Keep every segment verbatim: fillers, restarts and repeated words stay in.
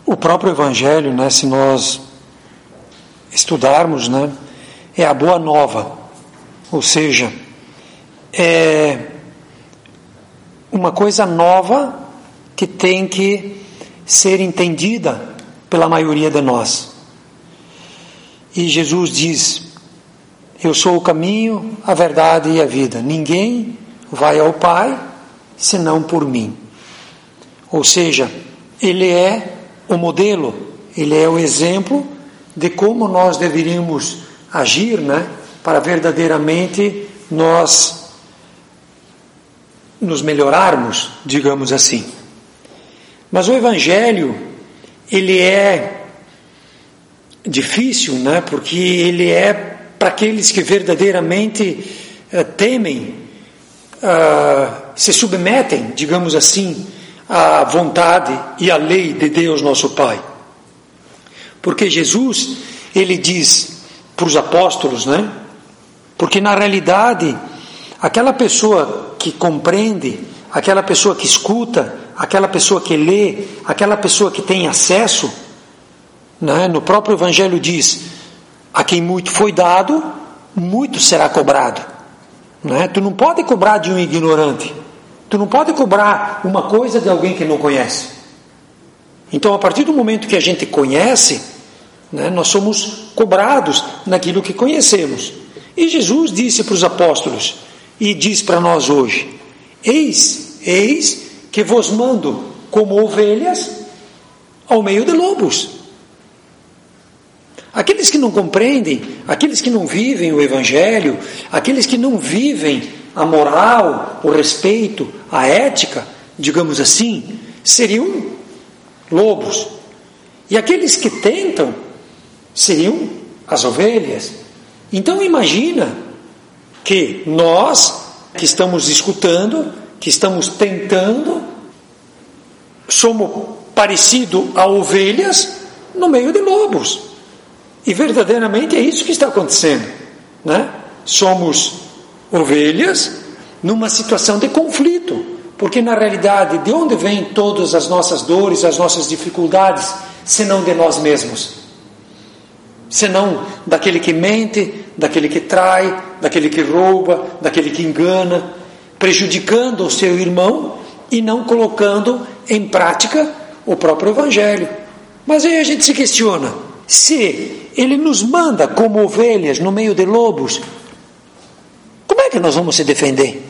O próprio Evangelho, né, se nós estudarmos, né, é a boa nova, ou seja, é uma coisa nova que tem que ser entendida pela maioria de nós. E Jesus diz: eu sou o caminho, a verdade e a vida. Ninguém vai ao Pai senão por mim. Ou seja, Ele é o modelo, Ele é o exemplo de como nós deveríamos agir, né, para verdadeiramente nós nos melhorarmos, digamos assim. Mas o Evangelho, ele é difícil, né, porque ele é para aqueles que verdadeiramente uh, temem, uh, se submetem, digamos assim, à vontade e à lei de Deus nosso Pai. Porque Jesus, ele diz para os apóstolos, né? Porque na realidade, aquela pessoa que compreende, aquela pessoa que escuta, aquela pessoa que lê, aquela pessoa que tem acesso, né? No próprio Evangelho diz: a quem muito foi dado, muito será cobrado. Né? Tu não pode cobrar de um ignorante. Tu não pode cobrar uma coisa de alguém que não conhece. Então, a partir do momento que a gente conhece, né, nós somos cobrados naquilo que conhecemos. E Jesus disse para os apóstolos, e diz para nós hoje: Eis, eis que vos mando como ovelhas ao meio de lobos. Aqueles que não compreendem, aqueles que não vivem o Evangelho, aqueles que não vivem a moral, o respeito, a ética, digamos assim, seriam lobos. E aqueles que tentam seriam as ovelhas. Então imagina que nós que estamos escutando, que estamos tentando, somos parecidos a ovelhas no meio de lobos. E verdadeiramente é isso que está acontecendo, né? Somos ovelhas numa situação de conflito, porque na realidade, de onde vêm todas as nossas dores, as nossas dificuldades, senão de nós mesmos? Senão daquele que mente, daquele que trai, daquele que rouba, daquele que engana, prejudicando o seu irmão e não colocando em prática o próprio Evangelho. Mas aí a gente se questiona: se Ele nos manda como ovelhas no meio de lobos, como é que nós vamos se defender?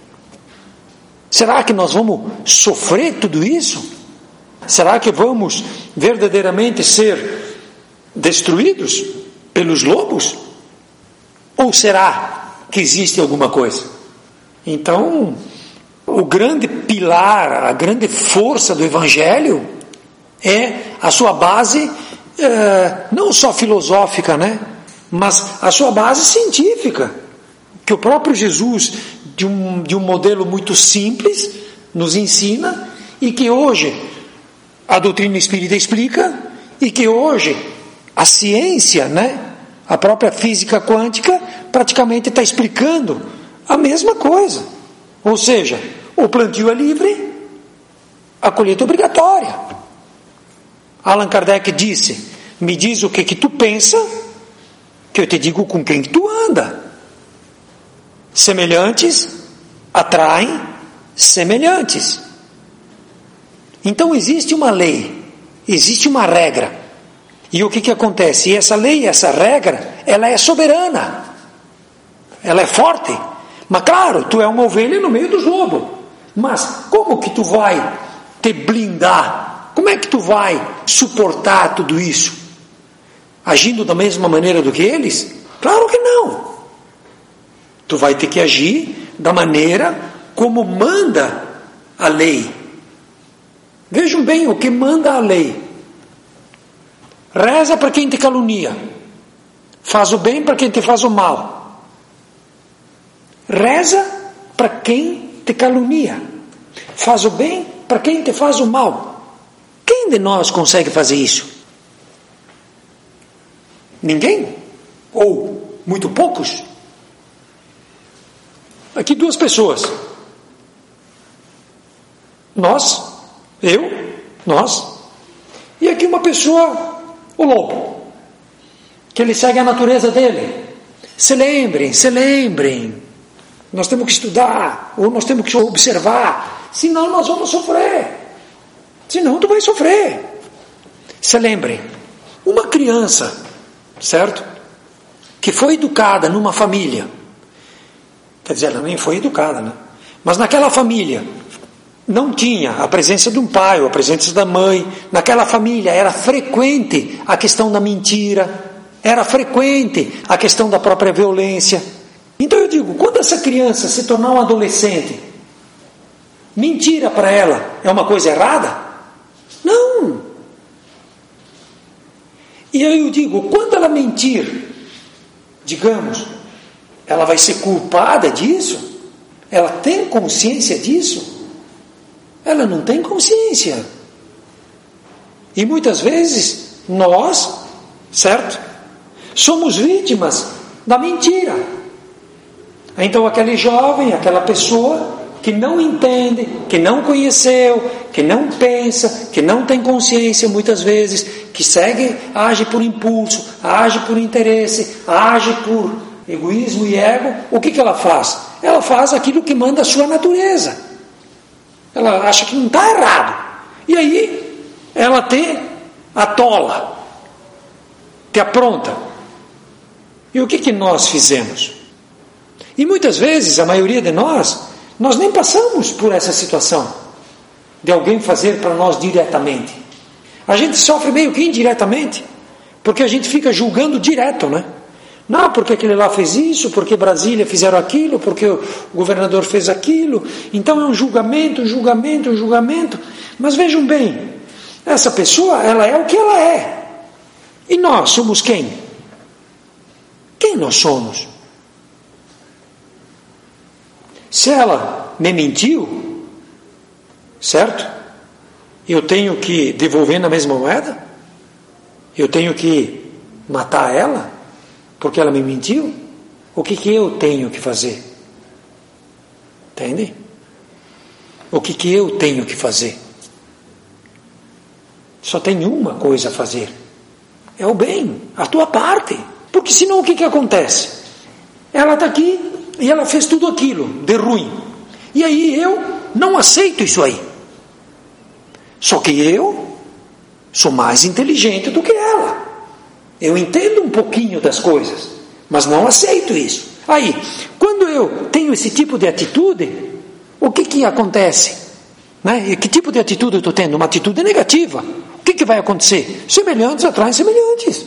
Será que nós vamos sofrer tudo isso? Será que vamos verdadeiramente ser destruídos pelos lobos? Ou será que existe alguma coisa? Então, o grande pilar, a grande força do Evangelho é a sua base, é, não só filosófica, né? Mas a sua base científica, que o próprio Jesus, de um, de um modelo muito simples, nos ensina, e que hoje a doutrina espírita explica, e que hoje a ciência, né, a própria física quântica, praticamente está explicando a mesma coisa. Ou seja, o plantio é livre, a colheita é obrigatória. Allan Kardec disse: me diz o que que tu pensa, que eu te digo com quem tu anda. Semelhantes atraem semelhantes. Então existe uma lei, existe uma regra. E o que que acontece? E essa lei, essa regra, ela é soberana. Ela é forte. Mas claro, tu é uma ovelha no meio dos lobos. Mas como que tu vai te blindar? Como é que tu vai suportar tudo isso? Agindo da mesma maneira do que eles? Claro que não. Tu vai ter que agir da maneira como manda a lei. Vejam bem o que manda a lei. Reza para quem te calunia. Faz o bem para quem te faz o mal. Reza para quem te calunia. Faz o bem para quem te faz o mal. Quem de nós consegue fazer isso? Ninguém? Ou muito poucos? Aqui duas pessoas. Nós, eu, nós. E aqui uma pessoa, o lobo, que ele segue a natureza dele. Se lembrem, se lembrem, nós temos que estudar, ou nós temos que observar, senão nós vamos sofrer, senão tu vai sofrer. Se lembrem, uma criança, certo? Que foi educada numa família, quer dizer, ela nem foi educada, né? Mas naquela família não tinha a presença de um pai ou a presença da mãe. Naquela família era frequente a questão da mentira, era frequente a questão da própria violência. Então eu digo, quando essa criança se tornar um adolescente, mentira para ela é uma coisa errada? Não. E aí eu digo, quando ela mentir, digamos, ela vai ser culpada disso? Ela tem consciência disso? Ela não tem consciência. E muitas vezes nós, certo? Somos vítimas da mentira. Então aquele jovem, aquela pessoa que não entende, que não conheceu, que não pensa, que não tem consciência muitas vezes, que segue, age por impulso, age por interesse, age por egoísmo e ego, o que, que ela faz? Ela faz aquilo que manda a sua natureza. Ela acha que não está errado. E aí ela te atola, te apronta. E o que, que nós fizemos? E muitas vezes, a maioria de nós, nós nem passamos por essa situação de alguém fazer para nós diretamente. A gente sofre meio que indiretamente, porque a gente fica julgando direto, né? Não, porque aquele lá fez isso, porque Brasília fizeram aquilo, porque o governador fez aquilo. Então é um julgamento, um julgamento, um julgamento. Mas vejam bem, essa pessoa, ela é o que ela é. E nós somos quem? Quem nós somos? Se ela me mentiu, certo? Eu tenho que devolver na mesma moeda? Eu tenho que matar ela? Porque ela me mentiu? O que, que eu tenho que fazer? Entende? O que, que eu tenho que fazer? Só tem uma coisa a fazer. É o bem, a tua parte. Porque senão o que, que acontece? Ela está aqui e ela fez tudo aquilo de ruim. E aí eu não aceito isso aí. Só que eu sou mais inteligente do que ela. Eu entendo um pouquinho das coisas, mas não aceito isso. Aí, quando eu tenho esse tipo de atitude, o que que acontece? Né? E que tipo de atitude eu estou tendo? Uma atitude negativa. O que que vai acontecer? Semelhantes atraem semelhantes.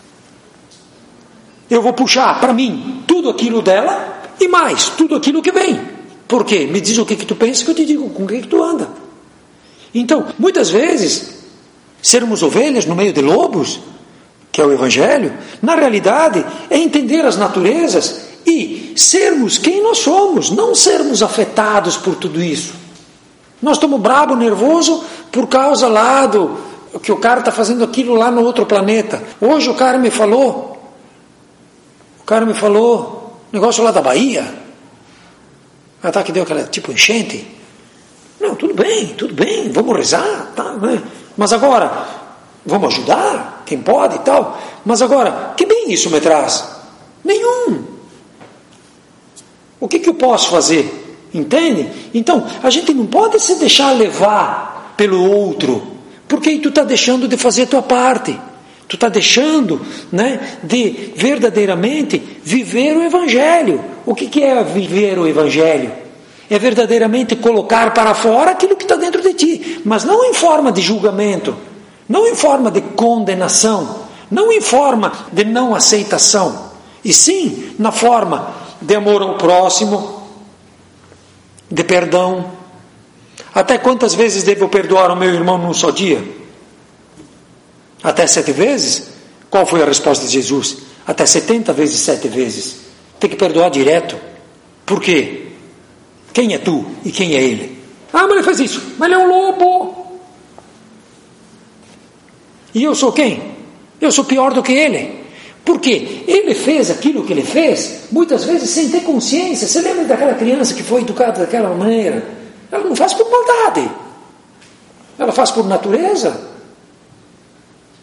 Eu vou puxar para mim tudo aquilo dela e mais tudo aquilo que vem. Por quê? Me diz o que que tu pensa que eu te digo com o que que tu anda. Então, muitas vezes, sermos ovelhas no meio de lobos, que é o Evangelho, na realidade é entender as naturezas e sermos quem nós somos, não sermos afetados por tudo isso. Nós estamos bravo, nervoso por causa lá do que o cara está fazendo aquilo lá no outro planeta. Hoje o cara me falou, o cara me falou, negócio lá da Bahia, até que deu aquela tipo enchente. Não, tudo bem, tudo bem, vamos rezar, tá, né? Mas agora, vamos ajudar, quem pode e tal, mas agora, que bem isso me traz? Nenhum. O que que eu posso fazer? Entende? Então, a gente não pode se deixar levar pelo outro, porque aí tu está deixando de fazer a tua parte, tu está deixando, né, de verdadeiramente viver o Evangelho. O que que é viver o Evangelho? É verdadeiramente colocar para fora aquilo que está dentro de ti, mas não em forma de julgamento, não em forma de condenação, não em forma de não aceitação, e sim na forma de amor ao próximo, de perdão. Até quantas vezes devo perdoar o meu irmão num só dia? Até sete vezes? Qual foi a resposta de Jesus? Até setenta vezes sete vezes. Tem que perdoar direto. Por quê? Quem é tu e quem é ele? Ah, mas ele fez isso, mas ele é um lobo. E eu sou quem? Eu sou pior do que ele. Por quê? Ele fez aquilo que ele fez, muitas vezes sem ter consciência. Você lembra daquela criança que foi educada daquela maneira? Ela não faz por maldade, ela faz por natureza.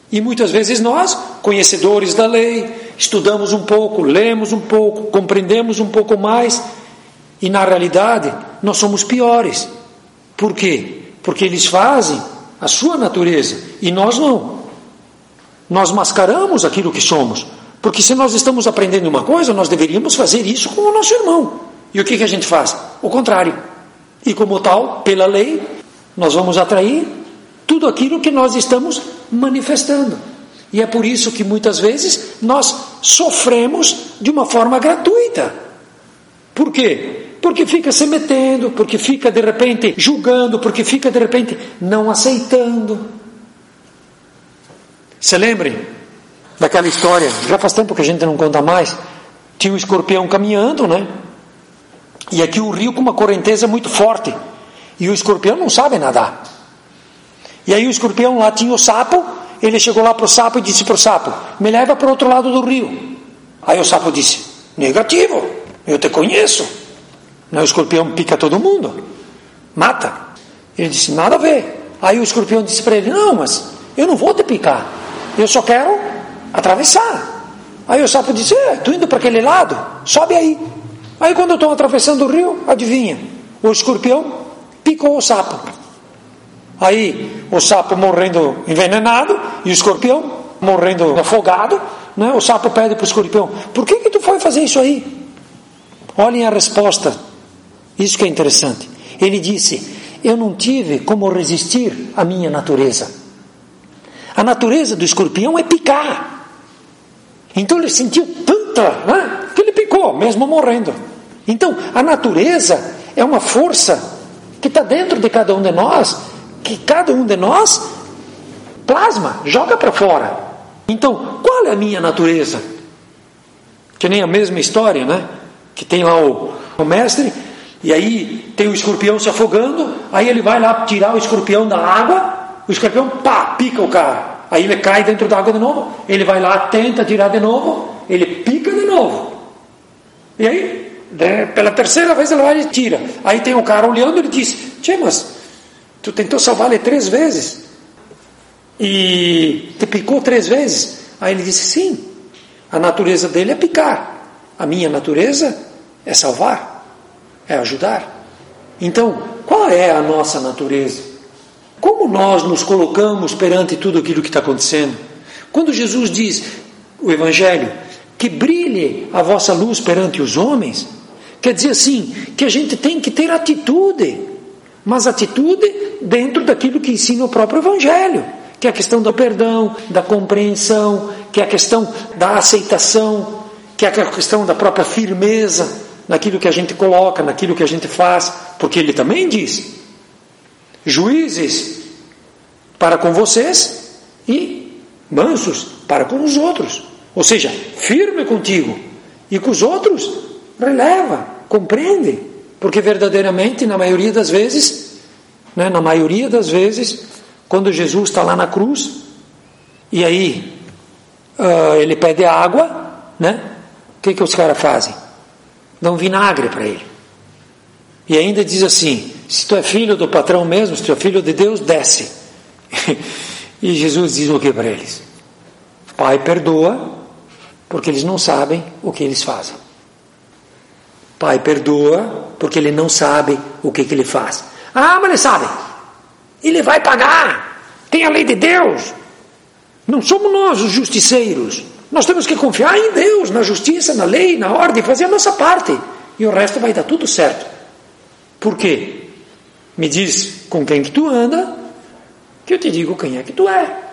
E muitas vezes nós, conhecedores da lei, estudamos um pouco, lemos um pouco, compreendemos um pouco mais, e na realidade nós somos piores. Por quê? Porque eles fazem a sua natureza e nós não. Nós mascaramos aquilo que somos, porque se nós estamos aprendendo uma coisa, nós deveríamos fazer isso com o nosso irmão. E o que, que a gente faz? O contrário. E como tal, pela lei, nós vamos atrair tudo aquilo que nós estamos manifestando. E é por isso que muitas vezes nós sofremos de uma forma gratuita. Por quê? Porque fica se metendo, porque fica de repente julgando, porque fica de repente não aceitando. Se lembrem daquela história, já faz tempo que a gente não conta mais, tinha um escorpião caminhando, né? E aqui o rio com uma correnteza muito forte, e o escorpião não sabe nadar. E aí o escorpião lá tinha o sapo, ele chegou lá para o sapo e disse para o sapo, me leva para o outro lado do rio. Aí o sapo disse, negativo, eu te conheço. O escorpião pica todo mundo, mata. Ele disse, nada a ver. Aí o escorpião disse para ele, não, mas eu não vou te picar, eu só quero atravessar. Aí o sapo disse, é, tu indo para aquele lado, sobe aí. Aí quando eu estou atravessando o rio, adivinha, o escorpião picou o sapo. Aí o sapo morrendo envenenado e o escorpião morrendo afogado, né? O sapo pede para o escorpião, por que que tu foi fazer isso aí? Olhem a resposta, isso que é interessante. Ele disse, eu não tive como resistir à minha natureza. A natureza do escorpião é picar. Então ele sentiu tanta, né, que ele picou, mesmo morrendo. Então a natureza é uma força que está dentro de cada um de nós, que cada um de nós plasma, joga para fora. Então, qual é a minha natureza? Que nem a mesma história, né? Que tem lá o, o mestre, e aí tem o escorpião se afogando, aí ele vai lá tirar o escorpião da água, o escorpião, pá, pica o cara. Aí ele cai dentro da água de novo, ele vai lá, tenta tirar de novo, ele pica de novo. E aí, pela terceira vez ele vai e tira. Aí tem um cara olhando e ele diz, tchê, mas tu tentou salvar ele três vezes e te picou três vezes. Aí ele disse, sim, a natureza dele é picar, a minha natureza é salvar, é ajudar. Então, qual é a nossa natureza? Como nós nos colocamos perante tudo aquilo que está acontecendo? Quando Jesus diz, o Evangelho, que brilhe a vossa luz perante os homens, quer dizer assim, que a gente tem que ter atitude, mas atitude dentro daquilo que ensina o próprio Evangelho, que é a questão do perdão, da compreensão, que é a questão da aceitação, que é a questão da própria firmeza naquilo que a gente coloca, naquilo que a gente faz, porque ele também diz, juízes para com vocês e mansos para com os outros, ou seja, firme contigo e com os outros releva, compreende, porque verdadeiramente na maioria das vezes, né, na maioria das vezes, quando Jesus está lá na cruz e aí uh, ele pede água, né, o que que os caras fazem? Dão vinagre para ele. E ainda diz assim, se tu é filho do patrão mesmo, se tu é filho de Deus, desce. E Jesus diz o que para eles? Pai, perdoa, porque eles não sabem o que eles fazem. Pai, perdoa, porque ele não sabe o que, que ele faz. Ah, mas ele sabe. Ele vai pagar. Tem a lei de Deus. Não somos nós os justiceiros. Nós temos que confiar em Deus, na justiça, na lei, na ordem, fazer a nossa parte. E o resto vai dar tudo certo. Por quê? Me diz com quem que tu anda, que eu te digo quem é que tu é.